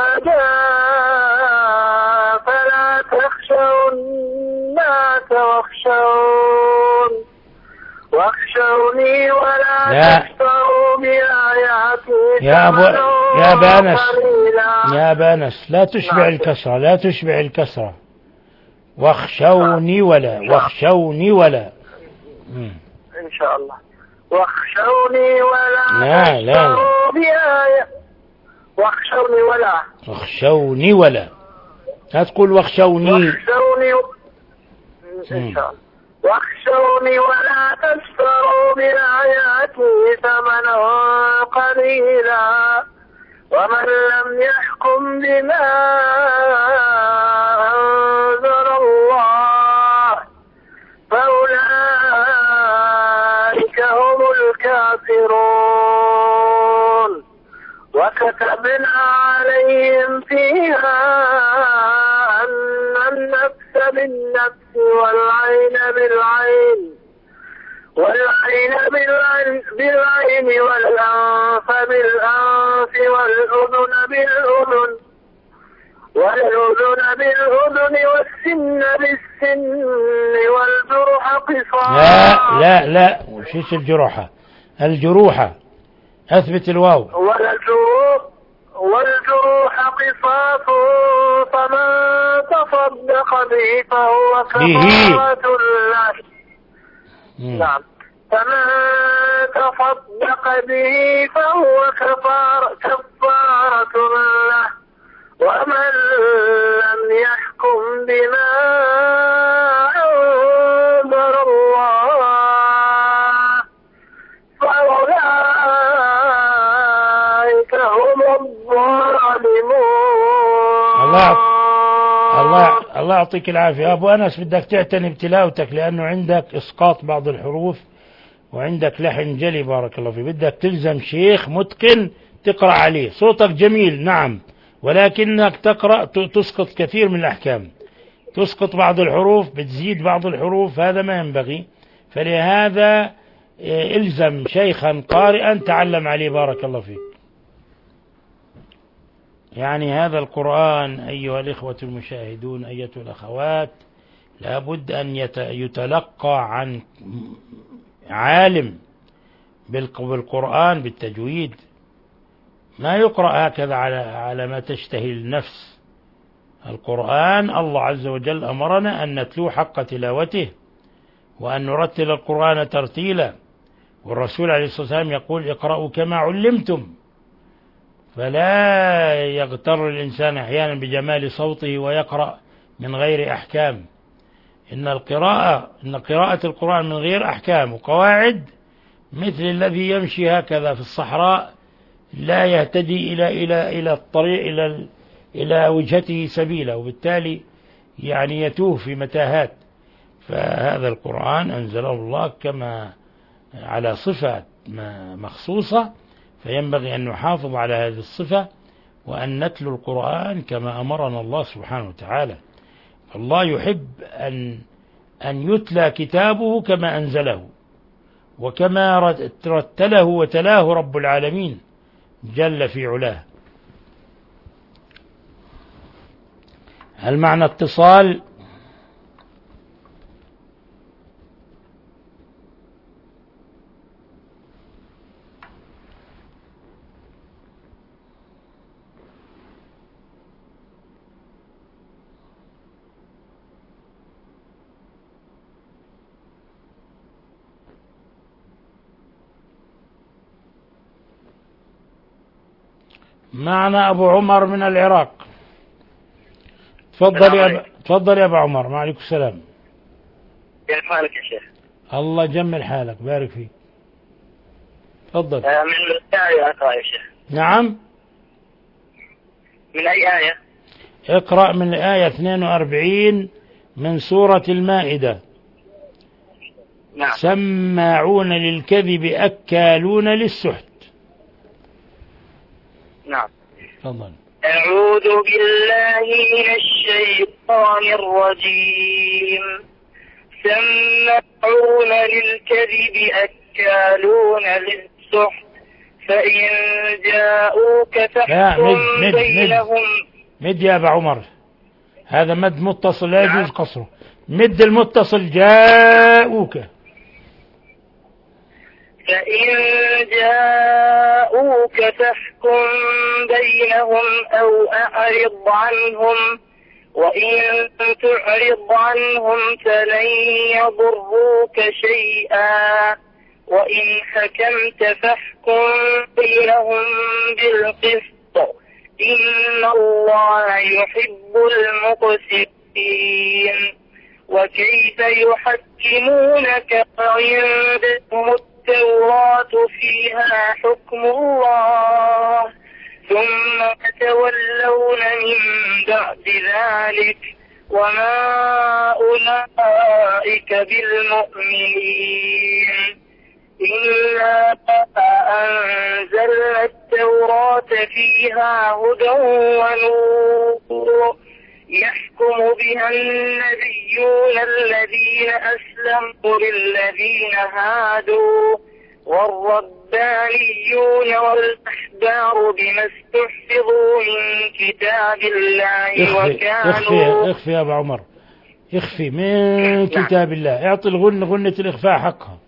شهداء فلا تخشوا الناس واخشون واخشوني ولا تشتروا بآياتي يا أبو يا بانس يا بانس لا تشبع الكسرة لا تشبع الكسرة واخشوني ولا واخشوني ولا إن شاء الله. واخشوني ولا لا لا بآية واخشوني ولا واخشوني ولا لا تقول واخشوني واخشوني إن شاء الله. واخشوني ولا تشتروا بآياتي ثمنا قليلا ومن لم يحكم بما أنزل الله فأولئك هم الكافرون. وكتبنا عليهم فيها أن النفس بالنفس والعين بالعين والعين بالعين, بالعين والأنف بالأنف والأذن بالأذن والأذن بالأذن والسن بالسن والجرح قصاص. لا لا لا وشيش الجروحة الجروحة أثبت الواو. والجروح والجروح قصاص فمن تصدق به فهو كفارة له. نعم فمن تصدق به فهو كفارة كفارة له ومن لم يحكم بما أنزل الله فأولئك هم الظالمون. الله الله الله يعطيك العافية. أبو أنس بدك تعتني بتلاوتك لأنه عندك إسقاط بعض الحروف وعندك لحن جلي بارك الله فيك. بدك تلزم شيخ متقن تقرأ عليه. صوتك جميل نعم ولكنك تقرأ تسقط كثير من الأحكام، تسقط بعض الحروف بتزيد بعض الحروف، هذا ما ينبغي. فلهذا إلزم شيخا قارئا تعلم عليه بارك الله فيك. يعني هذا القرآن أيها الإخوة المشاهدون أيتها الأخوات لابد أن يتلقى عن عالم بالقرآن بالتجويد، ما يقرأ هكذا على على ما تشتهي النفس. القرآن الله عز وجل أمرنا أن نتلو حق تلاوته وأن نرتل القرآن ترتيلا، والرسول عليه الصلاة والسلام يقول اقرأوا كما علمتم. فلا يغتر الإنسان أحيانا بجمال صوته ويقرأ من غير أحكام. إن القراءة إن قراءة القرآن من غير أحكام وقواعد مثل الذي يمشي هكذا في الصحراء لا يهتدي إلى إلى إلى الطريق إلى إلى وجهته سبيلا، وبالتالي يعني يتوه في متاهات. فهذا القرآن أنزله الله كما على صفة مخصوصة، فينبغي أن نحافظ على هذه الصفة وأن نتلو القرآن كما أمرنا الله سبحانه وتعالى. الله يحب أن أن يتلى كتابه كما أنزله وكما رتله وتلاه رب العالمين جل في علاه. هل معنى اتصال؟ معنا أبو عمر من العراق. تفضل يا أب... تفضل يا أبو عمر. وعليكم السلام. كيف حالك يا شيخ؟ الله جمل حالك، بارك فيك. تفضل. آه من الآية أقرأ يا شيخ. نعم. من أي آية؟ اقرأ من الآية اثنين وأربعين من سورة المائدة. نعم. سماعون للكذب أكالون للسحت. نعم. تفضل. أعوذ بالله من الشيطان الرجيم. سماعون للكذب أكالون للسحت فإن جاءوك فاحكم بينهم. مد يا أبا عمر، هذا مد متصل لا يجوز قصره. مد المتصل جاءوك. فإن جاءوك فاحكم بينهم أو أعرض عنهم وإن تعرض عنهم فلن يضروك شيئا وإن حكمت فاحكم بينهم بالقسط إن الله يحب المقسطين. وكيف يحكمونك وعندهم التوراة فيها حكم الله ثم تولون من بعد ذلك وما أولئك بالمؤمنين. إنا أنزلنا التوراة فيها هدى ونور يحكم بها النبيون الذين أسلموا للذين هادوا والربانيون والأحبار بما استحفظوا من كتاب الله وكانوا. اخفي اخفي يا أبو عمر، اخفي من كتاب الله. اعطي الغنة غنة الإخفاء حقها.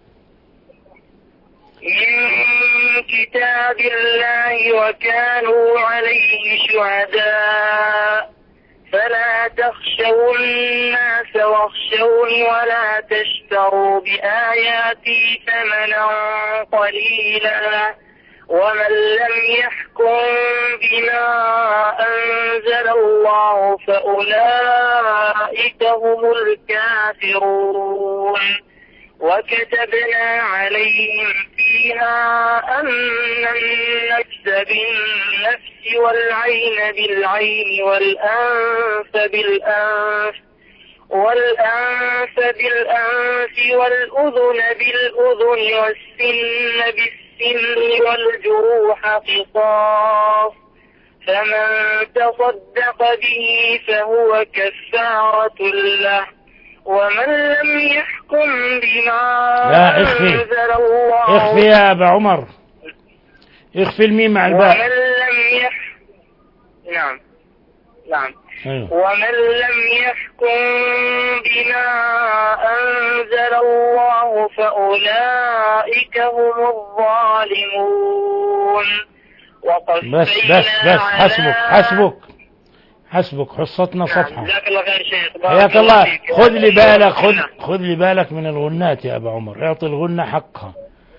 من كتاب الله وكانوا عليه شهداء فلا تخشوا الناس واخشوني ولا تشتروا بآياتي ثمنا قليلا ومن لم يحكم بما أنزل الله فأولئك هم الكافرون. وكتبنا عليهم فيها أن النفس بالنفس والعين بالعين والأنف بالأنف والأنف بالأنف والأذن بالأذن والسن بالسن والجروح قصاص فمن تصدق به فهو كفارة له ومن لم يحكم بما أنزل الله. اخفي يا أبا عمر، اخفي الميم مع الباء. ومن لم يحكم نعم نعم أيوه. ومن لم يحكم بما أنزل الله فأولئك هم الظالمون. بس بس بس حسبك حسبك حسبك حصتنا صفحة. جزاك الله خير شيخ. حياك الله. خذ لي بالك خذ خذ لي بالك من الغنات يا أبا عمر، اعطي الغنة حقها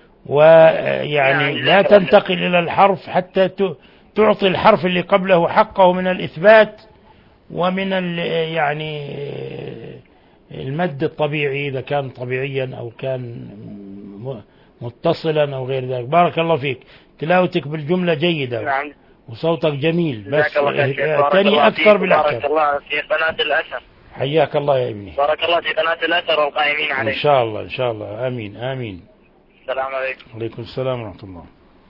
ويعني لا تنتقل إلى الحرف حتى تعطي الحرف اللي قبله حقه من الإثبات ومن يعني المد الطبيعي إذا كان طبيعيا أو كان متصلا أو غير ذلك. بارك الله فيك، تلاوتك بالجملة جيدة وصوتك جميل، بس جزاك الله خير شيخ. بارك اعتني الله أكثر فيك. بارك بالأحكام. الله في قناة الأثر. حياك الله يا ابني. بارك الله في قناة الأثر والقائمين عليه. إن شاء الله إن شاء الله. آمين آمين. السلام عليكم. عليكم السلام ورحمة الله.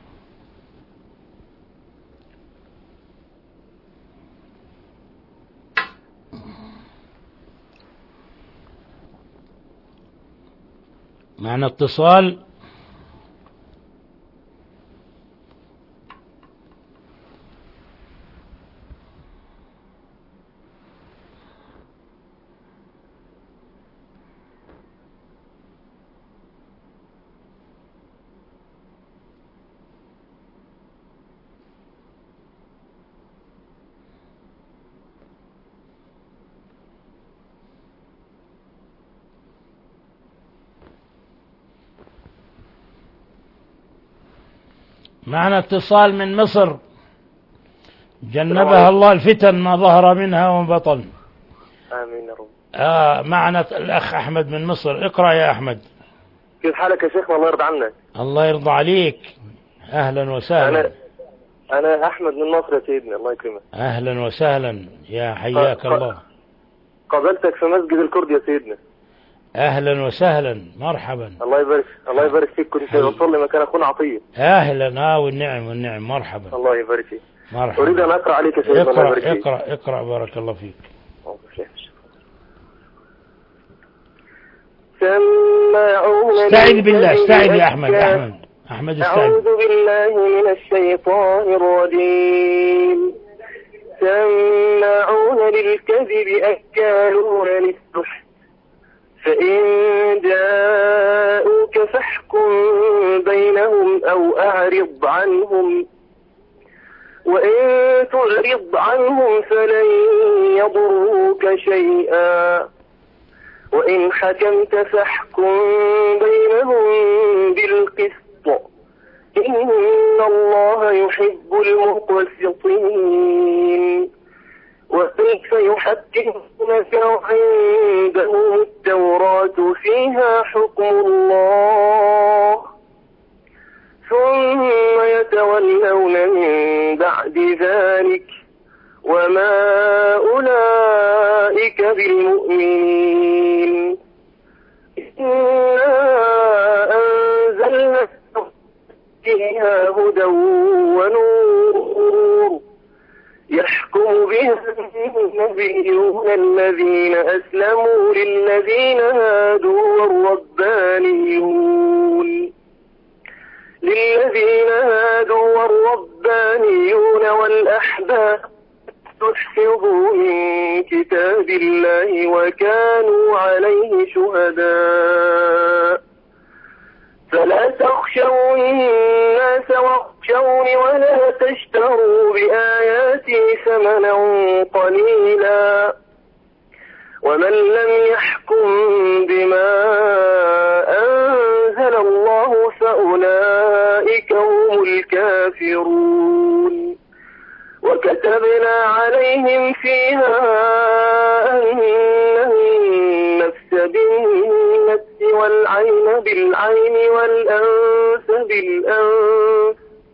معنا اتصال. معنا اتصال من مصر، جنبها الله الفتن ما ظهر منها وما بطن. آمين يا رب. آه معنا الأخ أحمد من مصر. اقرأ يا أحمد. كيف حالك يا شيخ؟ الله يرضى عنك. الله يرضى عليك. أهلا وسهلا. أنا أنا أحمد من مصر يا سيدنا. الله يكرمك. أهلا وسهلا يا حياك الله. قابلتك في مسجد الكرد يا سيدنا. أهلا وسهلا مرحبا. الله يبارك الله يبارك فيك. كنت بصلي مكان أخونا عطية. أهلا. آه والنعم والنعم. مرحبا. الله يبارك فيك. مرحبا. أريد أن أقرأ عليك يا سيدنا. الله اقرأ يبارك فيك. اقرأ اقرأ بارك الله فيك. استعذ بالله. استعذ يا أحمد. أحمد أحمد استعذ. أعوذ بالله من الشيطان الرجيم. سماعون للكذب أكالون للسحت فإن جاءوك فاحكم بينهم أو أعرض عنهم وإن تعرض عنهم فلن يضروك شيئا وإن حكمت فاحكم بينهم بالقسط إن الله يحب المقسطين. وكيف يحكمونك وعندهم التوراة فيها حكم الله ثم يتولون من بعد ذلك وما أولئك بالمؤمنين. إنا أنزلنا فيها هدى ونور يحكم بها النبيون الذين أسلموا للذين هادوا والربانيون للذين هادوا والربانيون والأحبار تحفظوا من كتاب الله وكانوا عليه شهداء فلا تخشوا الناس واخشوني ولا تشتروا بآياتي ثمنا قليلا ومن لم يحكم بما أنزل الله فأولئك هم الكافرون. وكتبنا عليهم فيها أن النفس بالنفس والعين بالعين والأنف بالأنف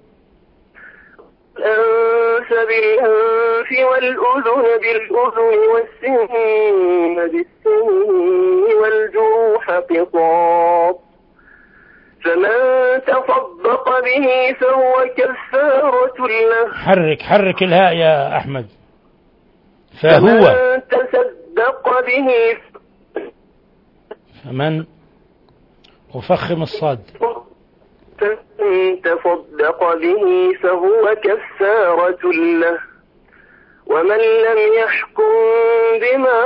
الأنف بالأنف والأذن بالأذن والسن بالسن والجروح قصاص فمن تصدق به فهو كفارة له. حرك حرك الهاء يا أحمد. فهو فمن تصدق به فمن وفخم الصاد فمن تصدق به فهو كفارة له ومن لم يحكم بما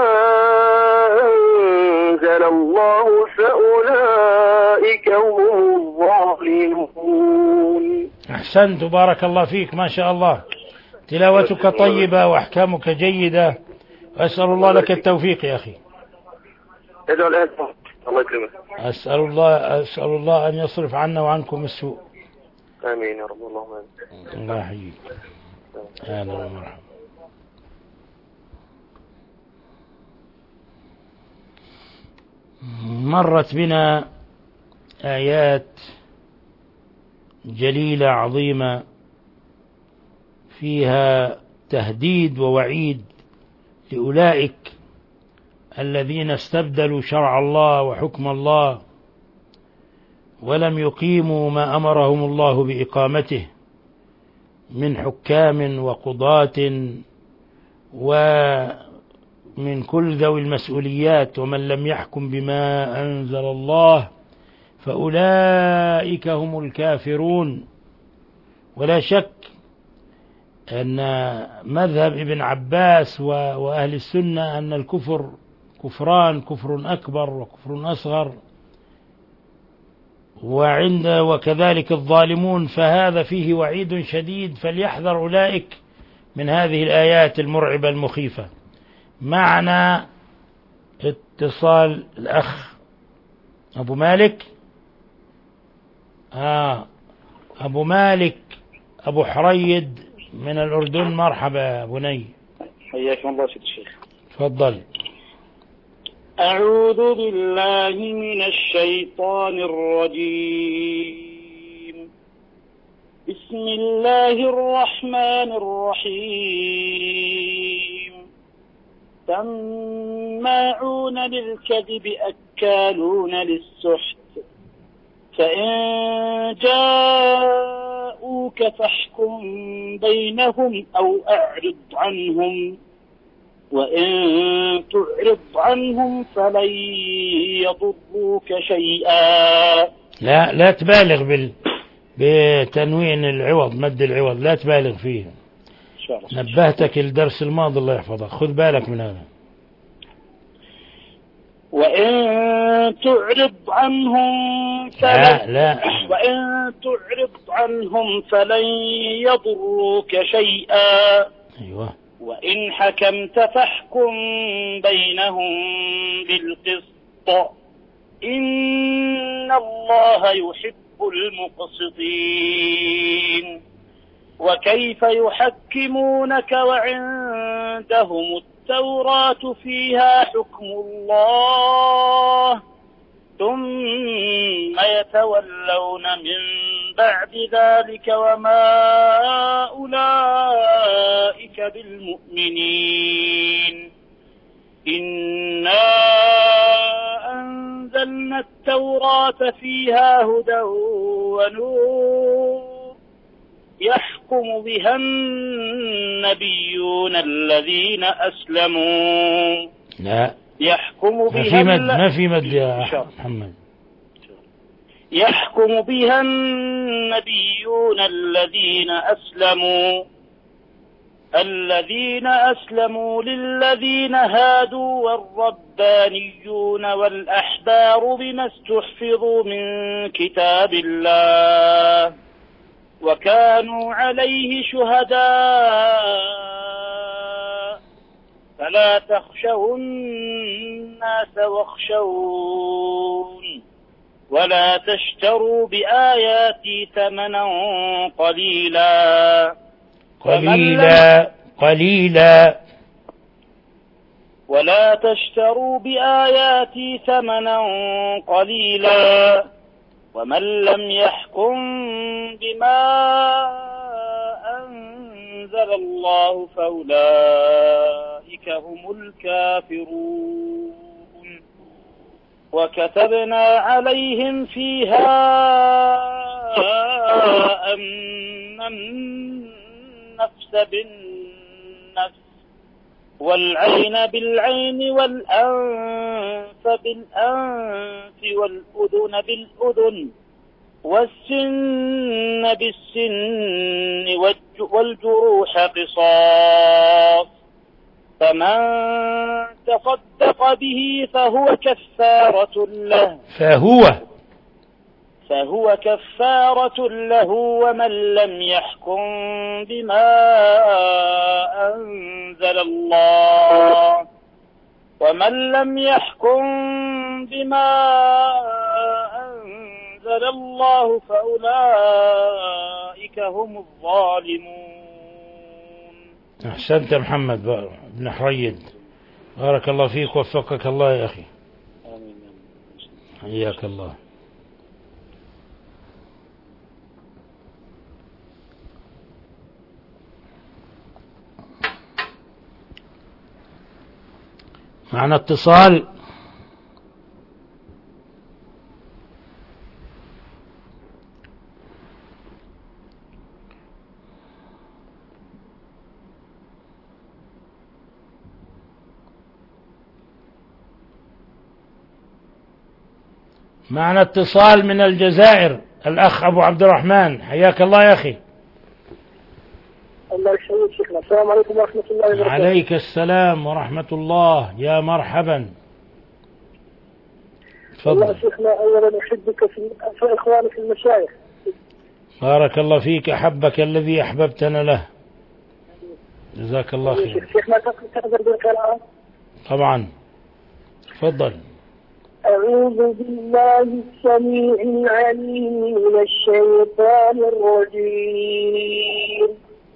أنزل الله فأولئك هم الظالمون. أحسنت بارك الله فيك ما شاء الله. تلاوتك طيبة وأحكامك جيدة. أسأل الله لك التوفيق يا أخي. ادعو الآن. الله يكرمك. أسأل الله أسأل الله أن يصرف عنا وعنكم السوء. آمين يا رب. اللهم آمين. الله يحييك. أهلا ومرحبا. مرت بنا آيات جليلة عظيمة فيها تهديد ووعيد لأولئك الذين استبدلوا شرع الله وحكم الله ولم يقيموا ما أمرهم الله بإقامته من حكام وقضاة ومن كل ذوي المسؤوليات. ومن لم يحكم بما أنزل الله فأولئك هم الكافرون. ولا شك أن مذهب ابن عباس وأهل السنة أن الكفر كفران، كفر أكبر وكفر أصغر، وعند وكذلك الظالمون، فهذا فيه وعيد شديد، فليحذر أولئك من هذه الآيات المرعبة المخيفة. معنا اتصال الأخ أبو مالك. آه أبو مالك أبو حريد من الأردن. مرحبا بني. حياكم الله سيد الشيخ. تفضل. أعوذ بالله من الشيطان الرجيم. بسم الله الرحمن الرحيم. سماعون للكذب أكالون للسحت، فإن جاءوك فاحكم بينهم أو أعرض عنهم، وإن تعرض عنهم فلن يضروك شيئا. لا لا تبالغ بال بتنوين العوض، مد العوض لا تبالغ فيه. إن شاء الله. نبهتك الدرس الماضي الله يحفظك، خذ بالك من هذا. وإن تعرض عنهم فلن لا لا وإن تعرض عنهم فلن يضروك شيئا. أيوة. وإن حكمت فاحكم بينهم بالقسط، إن الله يحب المقسطين. وكيف يحكمونك وعندهم التوراة فيها حكم الله ثم يتولون من بعد ذلك وما أولئك بالمؤمنين. إنا أنزلنا التوراة فيها هدى ونور يحكم بها النبيون الذين أسلموا. لا يحكم ما بها في مد، ما في مد يا محمد. يحكم بها النبيون الذين أسلموا الذين أسلموا للذين هادوا والربانيون والأحبار بما استحفظوا من كتاب الله وكانوا عليه شهداء. فلا تخشوا الناس واخشون ولا تشتروا بآياتي ثمنا قليلا قليلا قليلا ولا تشتروا بآياتي ثمنا قليلا ومن لم يحكم بما أنزل الله فأولئك هم الكافرون. وكتبنا عليهم فيها أن النفس بالنفس والعين بالعين والأنف بالأنف والأذن بالأذن والسن بالسن والجروح قصاص، فمن تصدق به فهو كفارة له فهو فهو كفارة له ومن لم يحكم بما أنزل الله ومن لم يحكم بما أنزل الله فأولئك هم الظالمون. أحسنت محمد بن حريد، بارك الله فيك، وفقك الله يا أخي. آمين. حياك الله. معنا اتصال. معنا اتصال من الجزائر، الأخ أبو عبد الرحمن، حياك الله يا أخي. الله يحييك شيخنا. السلام عليكم ورحمة الله وبركاته. عليك السلام ورحمة الله، يا مرحبا. والله تفضل. شيخنا أولا أحبك في إخوانك المشايخ. بارك الله فيك، أحبك الذي أحببتنا له، جزاك الله خير. شيخنا تقدر بالقراءة؟ طبعا تفضل. أعوذ بالله السميع العليم من الشيطان الرجيم.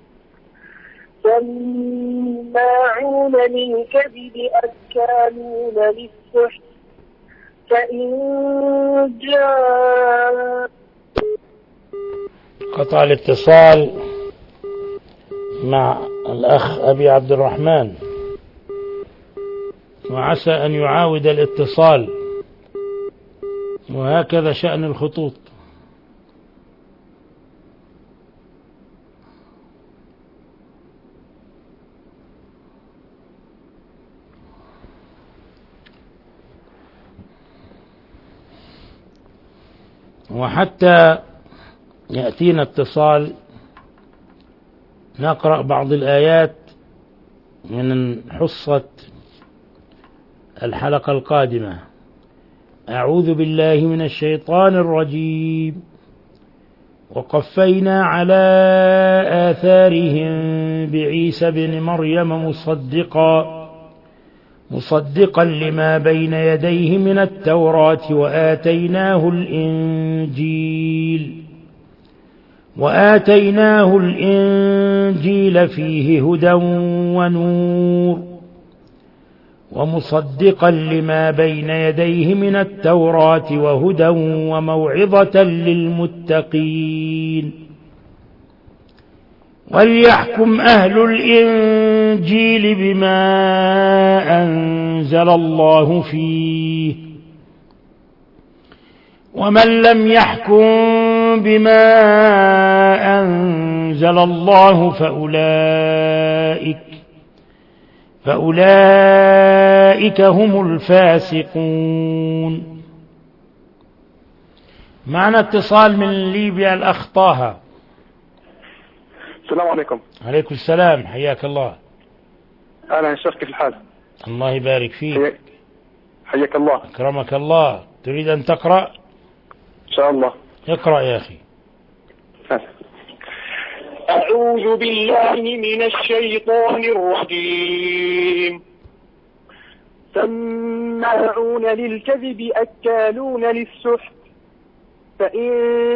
سماعون للكذب أكالون للسحت فإن جاء. قطع الاتصال مع الأخ أبي عبد الرحمن، وعسى أن يعاود الاتصال، وهكذا شأن الخطوط. وحتى يأتينا اتصال نقرأ بعض الآيات من حصة الحلقة القادمة. أعوذ بالله من الشيطان الرجيم. وقفينا على آثارهم بعيسى بن مريم مصدقا مصدقا لما بين يديه من التوراة وآتيناه الإنجيل وآتيناه الإنجيل فيه هدى ونور ومصدقا لما بين يديه من التوراة وهدى وموعظة للمتقين. وليحكم أهل الإنجيل بما أنزل الله فيه ومن لم يحكم بما أنزل الله فأولئك فأولئك هم الفاسقون. معنا اتصال من ليبيا، الأخ طه. السلام عليكم. عليكم السلام، حياك الله. أهلا يا شيخ، كيف الحال؟ الله يبارك فيك. حياك الله. أكرمك الله. تريد أن تقرأ؟ إن شاء الله. اقرأ يا أخي. أعوذ بالله من الشيطان الرجيم. سماعون للكذب أكالون للسحت فإن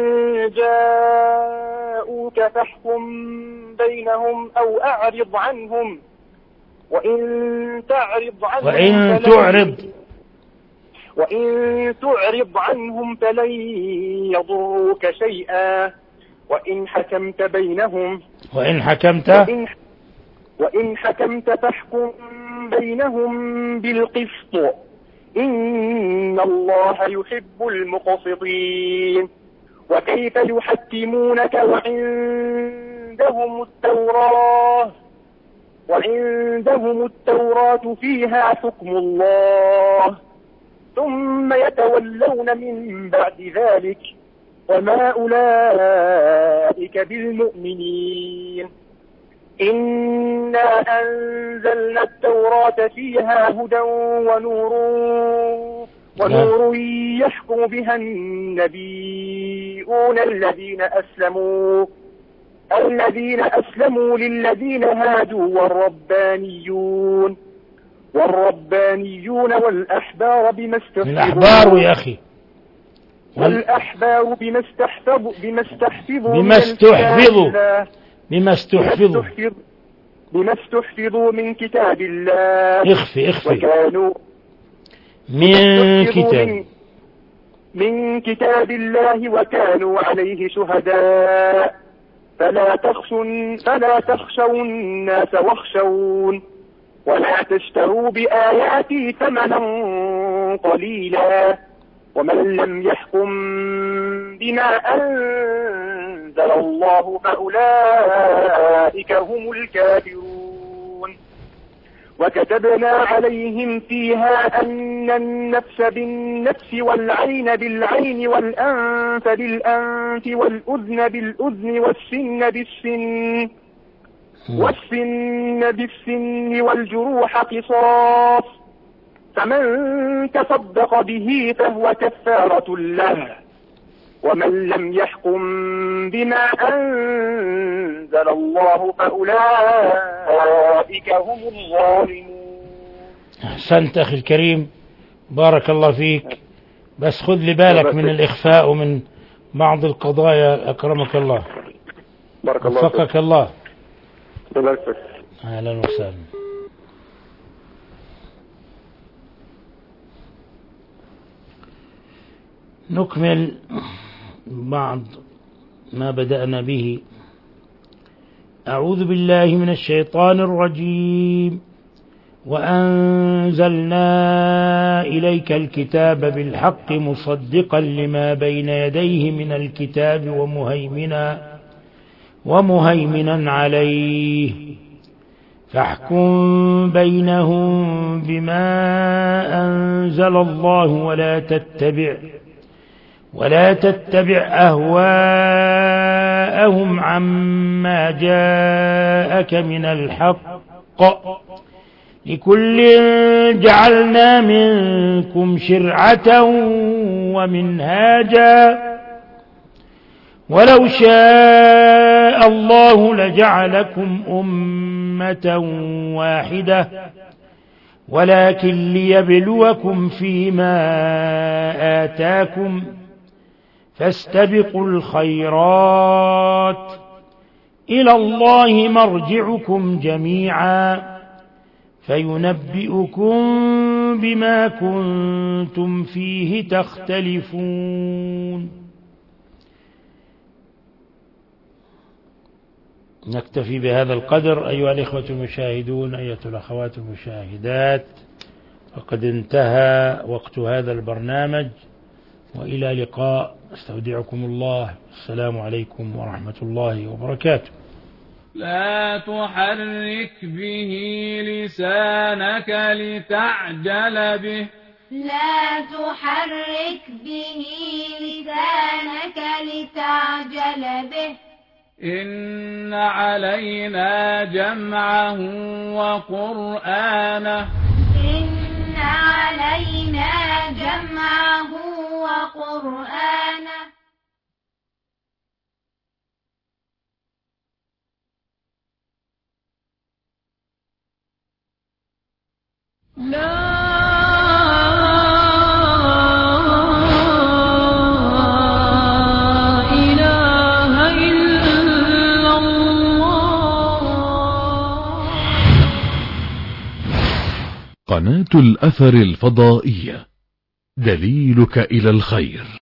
جاءوك فاحكم بينهم أو أعرض عنهم وإن تعرض عنهم وإن تعرض وإن تعرض عنهم فلن يضروك شيئا وإن حكمت بينهم وإن حكمت وإن, وإن حكمت فاحكم بينهم بالقسط إن الله يحب المقسطين. وكيف يحكمونك وعندهم التوراة وعندهم التوراة فيها حكم الله ثم يتولون من بعد ذلك وما أولئك بالمؤمنين. إنا أنزلنا التوراة فيها هدى ونور ونور يحكم بها النبيون الذين أسلموا الذين أسلموا للذين هادوا والربانيون والربانيون والأحبار بما استحفظوا الأحبار يا أخي والأحبار بما استحفظوا بما استحفظوا بما استحفظوا بما استحفظوا بما استحفظوا من كتاب الله. اخفي اخفي وكانوا من كتاب من كتاب الله وكانوا عليه شهداء فلا تخشوا فلا تخشوا الناس واخشون ولا تشتروا بآياتي ثمنا قليلا ومن لم يحكم بما أنزل الله فأولئك هم الكافرون. وكتبنا عليهم فيها أن النفس بالنفس والعين بالعين والأنف بالأنف والأذن بالأذن والسن بالسن والسن بالسن والجروح قصاص فمن تصدق به فهو كفارة له ومن لم يحكم بما أنزل الله فأولئك هم الظالمون. أحسنت أخي الكريم، بارك الله فيك. بس خذ لي بالك من الإخفاء ومن بعض القضايا أكرمك الله. بارك الله فيك. وفقك الله. بارك فيك. أهلا وسهلا. نكمل بعض ما بدأنا به. أعوذ بالله من الشيطان الرجيم. وأنزلنا إليك الكتاب بالحق مصدقا لما بين يديه من الكتاب ومهيمنا ومهيمنا عليه فاحكم بينهم بما أنزل الله ولا تتبع ولا تتبع أهواءهم عما جاءك من الحق لكل جعلنا منكم شرعة ومنهاجا ولو شاء الله لجعلكم أمة واحدة ولكن ليبلوكم فيما آتاكم فاستبقوا الخيرات إلى الله مرجعكم جميعا فينبئكم بما كنتم فيه تختلفون. نكتفي بهذا القدر أيها الإخوة المشاهدون، أيها الأخوات المشاهدات، وقد انتهى وقت هذا البرنامج، وإلى لقاء. استودعكم الله. السلام عليكم ورحمة الله وبركاته. لا تحرك به لسانك لتعجل به لا تحرك به لسانك لتعجل به إن علينا جمعه وقرآنه إن علينا جمعه وقرآنه لا إله إلا الله. قناة الأثر الفضائية، دليلك إلى الخير.